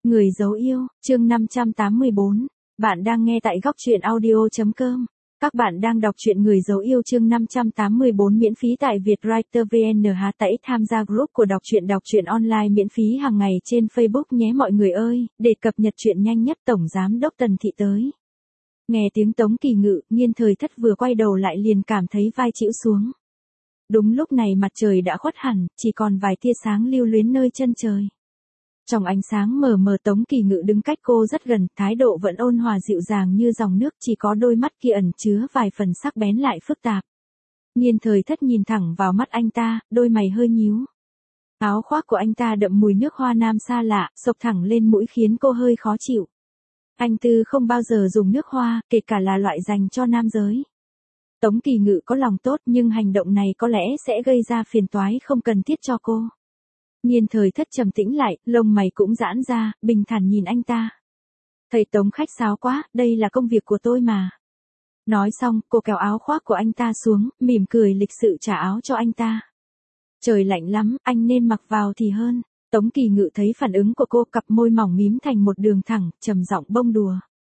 Người dấu yêu, chương 584. Bạn đang nghe tại góc truyện audio.com. Các bạn đang đọc truyện Người dấu yêu chương 584 miễn phí tại Vietwriter VN. Hãy tham gia group của đọc truyện online miễn phí hàng ngày trên Facebook nhé mọi người ơi, để cập nhật truyện nhanh nhất. Tổng giám đốc Tần Thị tới. Nghe tiếng Tống Kỳ Ngự, Nhiên Thời Thất vừa quay đầu lại liền cảm thấy vai chịu xuống. Đúng lúc này mặt trời đã khuất hẳn, chỉ còn vài tia sáng lưu luyến nơi chân trời. Trong ánh sáng mờ mờ Tống Kỳ Ngự đứng cách cô rất gần, thái độ vẫn ôn hòa dịu dàng như dòng nước, chỉ có đôi mắt kia ẩn chứa vài phần sắc bén lại phức tạp. Nhiên Thời Thất nhìn thẳng vào mắt anh ta, đôi mày hơi nhíu. Áo khoác của anh ta đậm mùi nước hoa nam xa lạ, xộc thẳng lên mũi khiến cô hơi khó chịu. Anh Tư không bao giờ dùng nước hoa, kể cả là loại dành cho nam giới. Tống Kỳ Ngự có lòng tốt nhưng hành động này có lẽ sẽ gây ra phiền toái không cần thiết cho cô. Nhiên Thời Thất trầm tĩnh lại, lông mày cũng giãn ra, bình thản nhìn anh ta. Thầy Tống khách sáo quá, đây là công việc của tôi mà. Nói xong, cô kéo áo khoác của anh ta xuống, mỉm cười lịch sự trả áo cho anh ta. Trời lạnh lắm, anh nên mặc vào thì hơn. Tống Kỳ Ngự thấy phản ứng của cô, cặp môi mỏng mím thành một đường thẳng, trầm giọng bông đùa.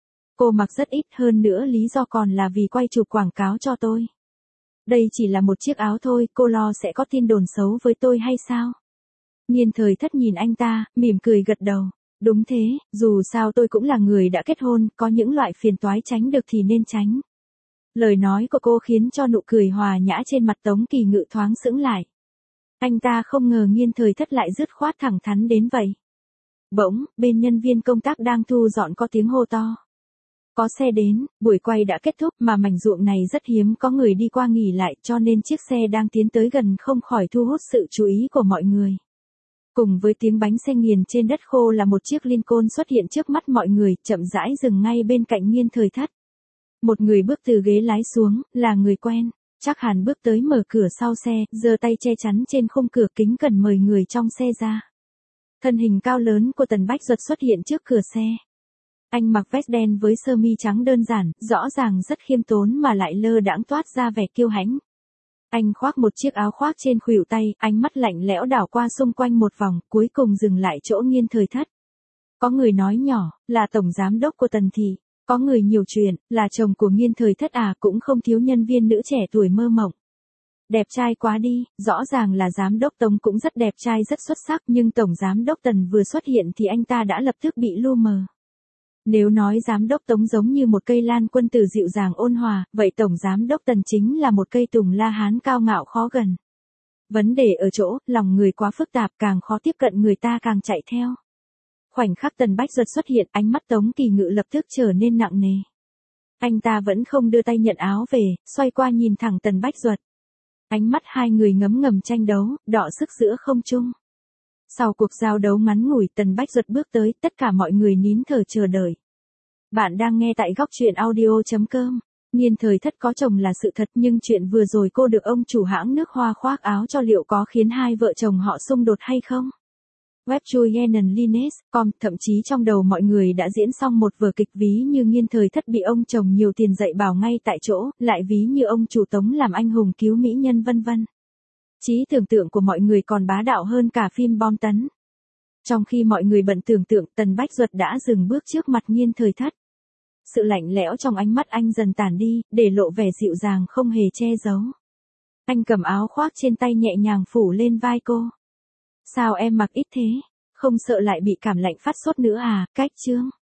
Cô mặc rất ít, hơn nữa lý do còn là vì quay chụp quảng cáo cho tôi. Đây chỉ là một chiếc áo thôi, cô lo sẽ có tin đồn xấu với tôi hay sao? Nhiên Thời Thất nhìn anh ta, mỉm cười gật đầu. Đúng thế, dù sao tôi cũng là người đã kết hôn, có những loại phiền toái tránh được thì nên tránh. Lời nói của cô khiến cho nụ cười hòa nhã trên mặt Tống Kỳ Ngự thoáng sững lại. Anh ta không ngờ Nhiên Thời Thất lại dứt khoát thẳng thắn đến vậy. Bỗng, bên nhân viên công tác đang thu dọn có tiếng hô to. Có xe đến, buổi quay đã kết thúc mà mảnh ruộng này rất hiếm có người đi qua nghỉ lại cho nên chiếc xe đang tiến tới gần không khỏi thu hút sự chú ý của mọi người. Cùng với tiếng bánh xe nghiền trên đất khô là một chiếc Lincoln xuất hiện trước mắt mọi người, chậm rãi dừng ngay bên cạnh Nhiên Thời Thất. Một người bước từ ghế lái xuống, là người quen. Trác Hàn bước tới mở cửa sau xe, giơ tay che chắn trên khung cửa kính cẩn mời người trong xe ra. Thân hình cao lớn của Tần Bách Duật xuất hiện trước cửa xe. Anh mặc vest đen với sơ mi trắng đơn giản, rõ ràng rất khiêm tốn mà lại lơ đãng toát ra vẻ kiêu hãnh. Anh khoác một chiếc áo khoác trên khuỷu tay, ánh mắt lạnh lẽo đảo qua xung quanh một vòng, cuối cùng dừng lại chỗ Nhiên Thời Thất. Có người nói nhỏ, là tổng giám đốc của Tần Thị. Có người nhiều chuyện, là chồng của Nhiên Thời Thất à, cũng không thiếu nhân viên nữ trẻ tuổi mơ mộng. Đẹp trai quá đi, rõ ràng là giám đốc Tống cũng rất đẹp trai rất xuất sắc nhưng tổng giám đốc Tần vừa xuất hiện thì anh ta đã lập tức bị lu mờ. Nếu nói giám đốc Tống giống như một cây lan quân tử dịu dàng ôn hòa, vậy tổng giám đốc Tần chính là một cây tùng la hán cao ngạo khó gần. Vấn đề ở chỗ, lòng người quá phức tạp, càng khó tiếp cận người ta càng chạy theo. Khoảnh khắc Tần Bách Duật xuất hiện, ánh mắt Tống Kỳ Ngự lập tức trở nên nặng nề. Anh ta vẫn không đưa tay nhận áo về, xoay qua nhìn thẳng Tần Bách Duật. Ánh mắt hai người ngấm ngầm tranh đấu, đọ sức giữa không trung. Sau cuộc giao đấu ngắn ngủi, Tần Bách Duật bước tới, tất cả mọi người nín thở chờ đợi. Bạn đang nghe tại góc truyện audio.com. Nhiên Thời Thất có chồng là sự thật nhưng chuyện vừa rồi cô được ông chủ hãng nước hoa khoác áo cho liệu có khiến hai vợ chồng họ xung đột hay không? Web Julianlines.com, thậm chí trong đầu mọi người đã diễn xong một vở kịch ví như Nhiên Thời Thất bị ông chồng nhiều tiền dạy bảo ngay tại chỗ, lại ví như ông chủ Tống làm anh hùng cứu mỹ nhân vân vân. Trí tưởng tượng của mọi người còn bá đạo hơn cả phim bom tấn. Trong khi mọi người bận tưởng tượng, Tần Bách Duật đã dừng bước trước mặt Nhiên Thời Thất. Sự lạnh lẽo trong ánh mắt anh dần tản đi, để lộ vẻ dịu dàng không hề che giấu. Anh cầm áo khoác trên tay nhẹ nhàng phủ lên vai cô. Sao em mặc ít thế? Không sợ lại bị cảm lạnh phát sốt nữa à? Cách chương.